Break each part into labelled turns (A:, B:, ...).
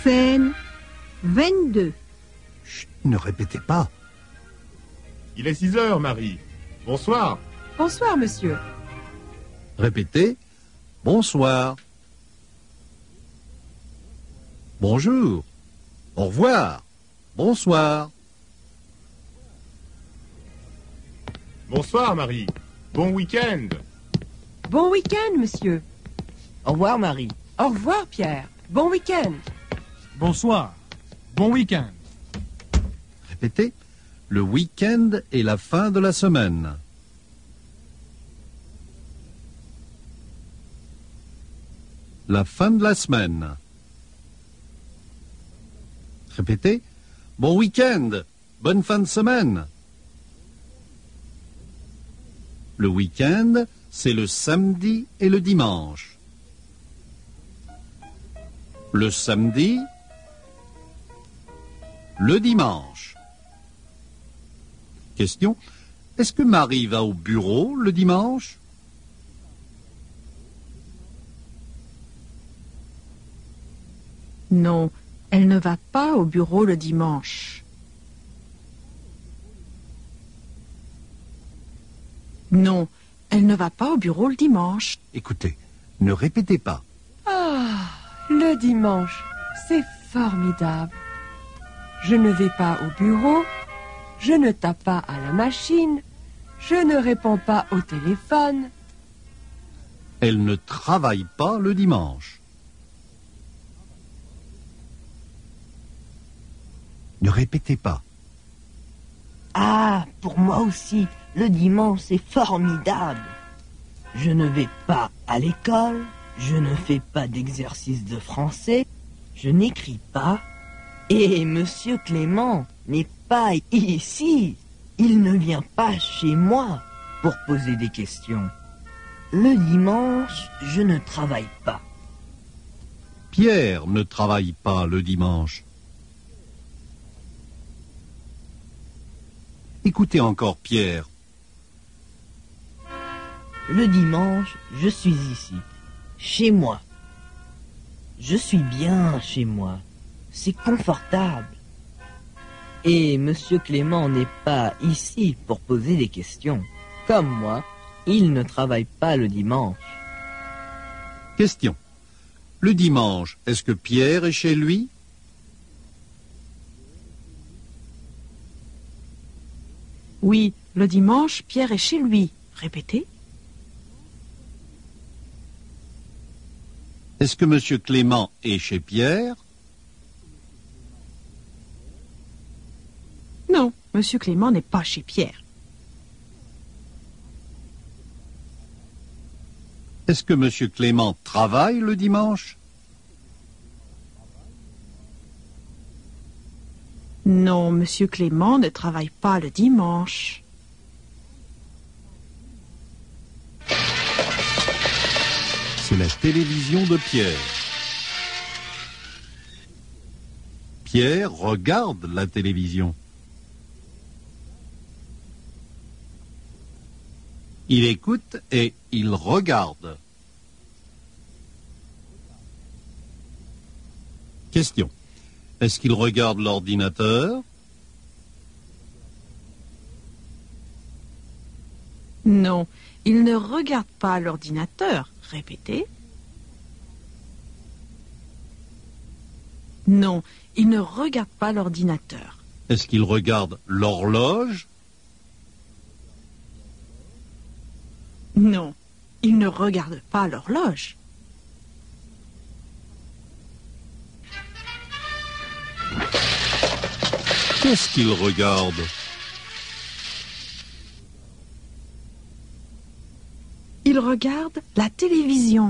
A: Scène 22.
B: Chut, ne répétez pas.
C: Il est 6 heures, Marie. Bonsoir.
D: Bonsoir, monsieur.
B: Répétez. Bonsoir. Bonjour. Au revoir. Bonsoir.
C: Bonsoir, Marie. Bon week-end.
D: Bon week-end, monsieur.
E: Au revoir, Marie.
D: Au revoir, Pierre. Bon week-end.
F: Bonsoir. Bon week-end.
B: Répétez. Le week-end est la fin de la semaine. La fin de la semaine. Répétez. Bon week-end. Bonne fin de semaine. Le week-end, c'est le samedi et le dimanche. Le samedi, le dimanche. Question. Est-ce que Marie va au bureau le dimanche?
A: Non, elle ne va pas au bureau le dimanche. Non, elle ne va pas au bureau le dimanche.
B: Écoutez, ne répétez pas.
D: Ah, le dimanche, c'est formidable. Je ne vais pas au bureau, je ne tape pas à la machine, je ne réponds pas au téléphone.
B: Elle ne travaille pas le dimanche. Ne répétez pas.
E: Ah, pour moi aussi, le dimanche c'est formidable. Je ne vais pas à l'école, je ne fais pas d'exercice de français, je n'écris pas. Et Monsieur Clément n'est pas ici. Il ne vient pas chez moi pour poser des questions. Le dimanche, je ne travaille pas.
B: Pierre ne travaille pas le dimanche. Écoutez encore Pierre.
E: Le dimanche, je suis ici, chez moi. Je suis bien chez moi. C'est confortable. Et Monsieur Clément n'est pas ici pour poser des questions. Comme moi, il ne travaille pas le dimanche.
B: Question. Le dimanche, est-ce que Pierre est chez lui?
A: Oui, le dimanche, Pierre est chez lui. Répétez.
B: Est-ce que Monsieur Clément est chez Pierre?
A: Non, Monsieur Clément n'est pas chez Pierre.
B: Est-ce que Monsieur Clément travaille le dimanche?
A: Non, Monsieur Clément ne travaille pas le dimanche.
B: C'est la télévision de Pierre. Pierre regarde la télévision. Il écoute et il regarde. Question. Est-ce qu'il regarde l'ordinateur?
A: Non, il ne regarde pas l'ordinateur. Répétez. Non, il ne regarde pas l'ordinateur.
B: Est-ce qu'il regarde l'horloge?
A: Non, il ne regarde pas l'horloge.
B: Qu'est-ce qu'il regarde?
A: Il regarde la télévision.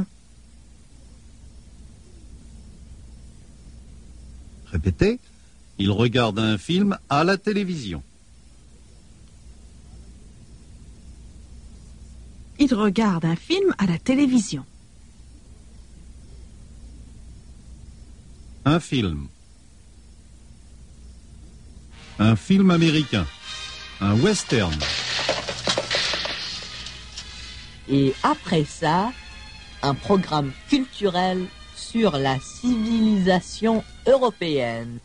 B: Répétez. Il regarde un film à la télévision.
A: Il regarde un film à la télévision.
B: Un film. Un film américain. Un western.
E: Et après ça, un programme culturel sur la civilisation européenne.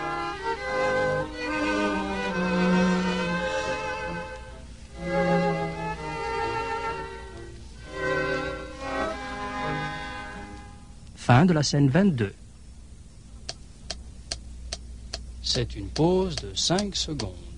G: Fin de la scène 22. C'est une pause de 5 secondes.